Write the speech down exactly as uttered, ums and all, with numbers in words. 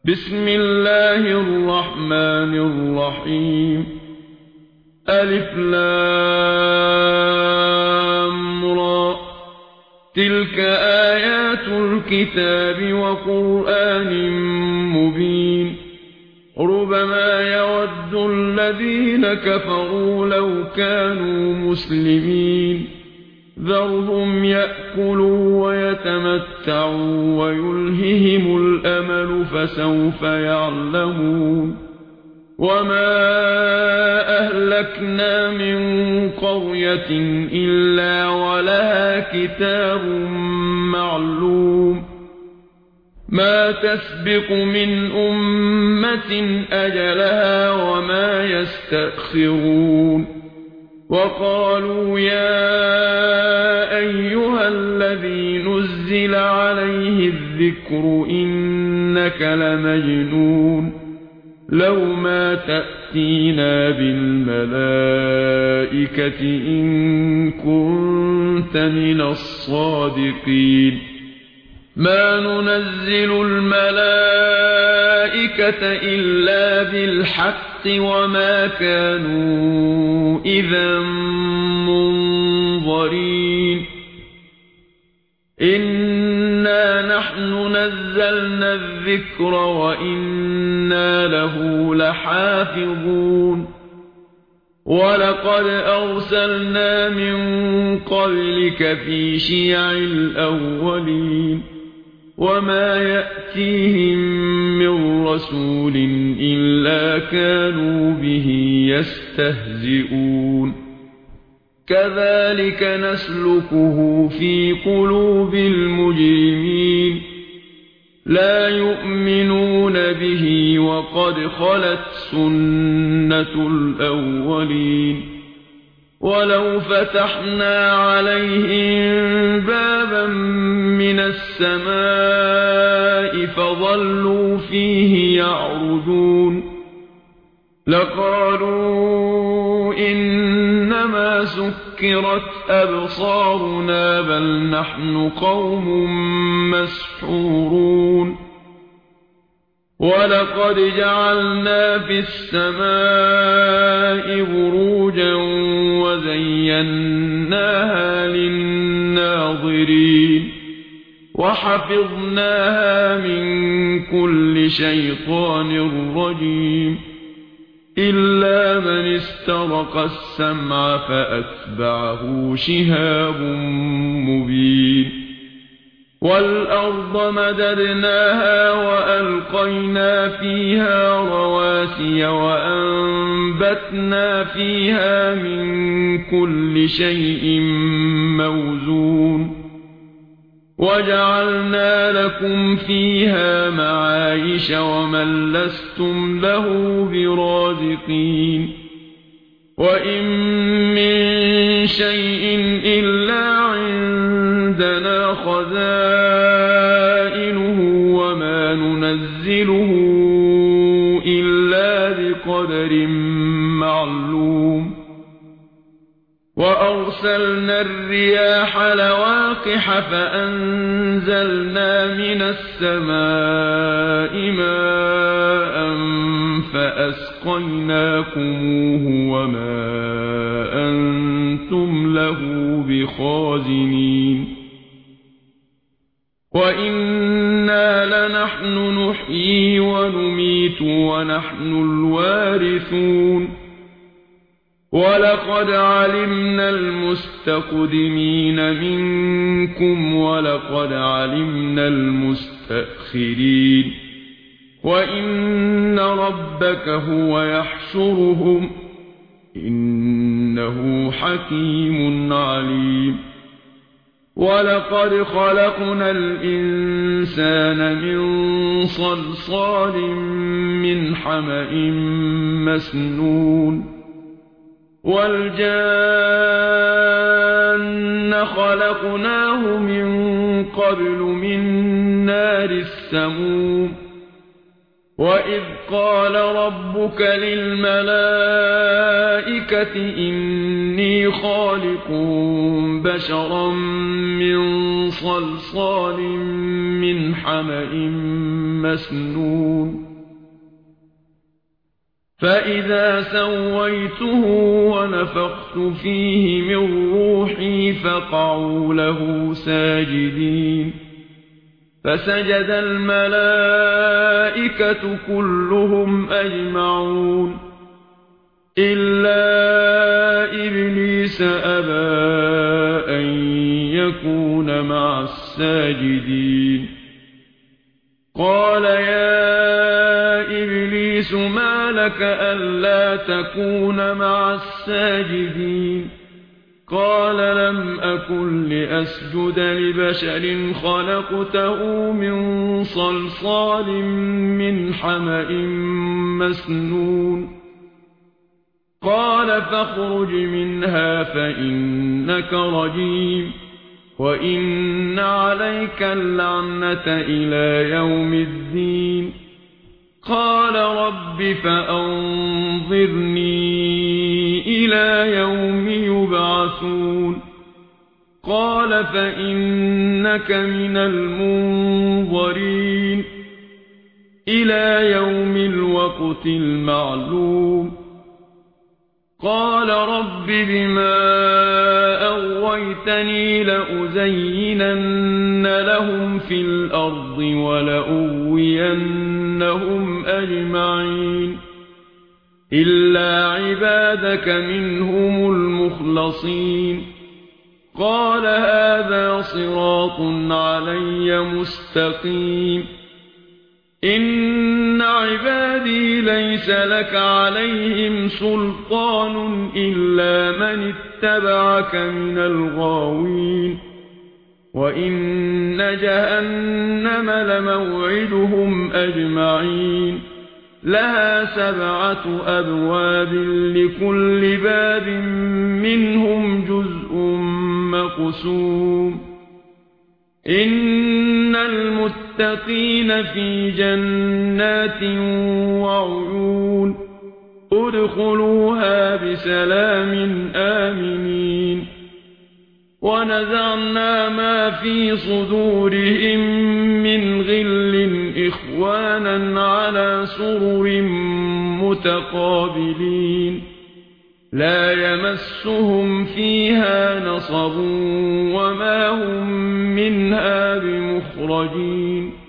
بسم الله الرحمن الرحيم. ألف لام را. تلك آيات الكتاب وقرآن مبين. ربما يود الذين كفروا لو كانوا مسلمين. ذرهم يأكلوا ويتمتعوا ويلههم الأمل فسوف يعلمون. وما أهلكنا من قرية إلا ولها كتاب معلوم. ما تسبق من أمة أجلها وما يستأخرون. وقالوا يا أيها الذي نزل عليه الذكر إنك لمجنون. لو ما تأتينا بالملائكة إن كنت من الصادقين. ما ننزل الملائكة إلا بالحق وما كانوا إذا منظرين. إنا نحن نزلنا الذكر وإنا له لحافظون. ولقد أرسلنا من قبلك في شيع الأولين. وما يأتيهم من رسول إلا كانوا به يستهزئون. كذلك نسلكه في قلوب المجرمين. لا يؤمنون به وقد خلت سنة الأولين. ولو فتحنا عليهم بابا من السماء فظلوا فيه يعرجون لقالوا إنما سكرت أبصارنا بل نحن قوم مسحورون. ولقد جعلنا في السماء بروجا وزيناها للناظرين. وحفظناها من كل شيطان رجيم. إلا من استرق السمع فأتبعه شهاب مبين. والأرض مددناها وألقينا فيها رواسي وأنبتنا فيها من كل شيء موزون. وجعلنا لكم فيها معايش ومن لستم له برازقين. وإن من شيء إلا عندنا خزائنه وما ننزله إلا بقدر معلوم. وأرسلنا الرياح لواقح فأنزلنا من السماء ماء فأسقيناكموه وما أنتم له بخازنين. وإنا لنحن نحيي ونميت ونحن الوارثون. ولقد علمنا المستقدمين منكم ولقد علمنا المستأخرين. وإن ربك هو يحشرهم إنه حكيم عليم. ولقد خلقنا الإنسان من صلصال من حمأ مسنون. والجان خلقناه من قبل من نار السموم. وَإِذْ قَالَ رَبُّكَ لِلْمَلَائِكَةِ إِنِّي خَالِقٌ بَشَرًا مِّن صَلْصَالٍ مِّنْ حَمَإٍ مَّسْنُونٍ فَإِذَا سَوَّيْتُهُ وَنَفَخْتُ فِيهِ مِن رُّوحِي فَقَعُوا لَهُ سَاجِدِينَ فَسَجَدَ الْمَلَائِكَةُ كُلُّهُمْ أَجْمَعُونَ إِلَّا إِبْلِيسَ أَبَىٰ أَن يَكُونَ مَعَ السَّاجِدِينَ قَالَ يَا إِبْلِيسُ مَا لَكَ أَلَّا تَكُونَ مَعَ السَّاجِدِينَ قَالَ لَمْ أَكُن لِّأَسْجُدَ لِبَشَرٍ خَلَقْتَهُ مِن صَلْصَالٍ مِّنْ حَمَإٍ مَّسْنُونٍ قَالَ فَاخْرُجْ مِنْهَا فَإِنَّكَ رَجِيمٌ وَإِنَّ عَلَيْكَ اللَّعْنَةَ إِلَىٰ يَوْمِ الدِّينِ قَالَ رَبِّ فَأَنظِرْنِي إِلَىٰ يَوْمِ يُبْعَثُونَ قَالَ فَإِنَّكَ مِنَ الْمُنظَرِينَ إِلَىٰ يَوْمِ الْوَقْتِ الْمَعْلُومِ قَالَ رَبِّ بِمَا أَغْوَيْتَنِي لَأُزَيِّنَنَّ لَهُمْ فِي الْأَرْضِ وَلَأُغْوِيَنَّهُمْ أَجْمَعِينَ إِلَّا عِبَادَكَ مِنْهُمُ الْمُخْلَصِينَ قَالَ هَٰذَا صِرَاطٌ عَلَيَّ مُسْتَقِيمٌ إِنَّ عِبَادِي لَيْسَ لَكَ عَلَيْهِمْ سُلْطَانٌ إِلَّا مَنِ اتَّبَعَكَ مِنَ الْغَاوِينَ وَإِنَّ جَهَنَّمَ لَمَوْعِدُهُمْ أَجْمَعِينَ لَهَا سَبْعَةُ أَبْوَابٍ لِكُلِّ بَابٍ مِّنْهُمْ جُزْءٌ مَّقْسُومٌ إِنَّ الْمُتَّقِينَ فِي جَنَّاتٍ وَعُيُونٍ ادْخُلُوهَا بِسَلَامٍ آمِنِينَ وَنَزَعْنَا مَا فِي صُدُورِهِم مِّنْ غِلٍّ إِخْوَانًا عَلَىٰ سُرُرٍ مُّتَقَابِلِينَ لَا يَمَسُّهُمْ فِيهَا نَصَبٌ وَمَا هُم مِّنْهَا بِمُخْرَجِينَ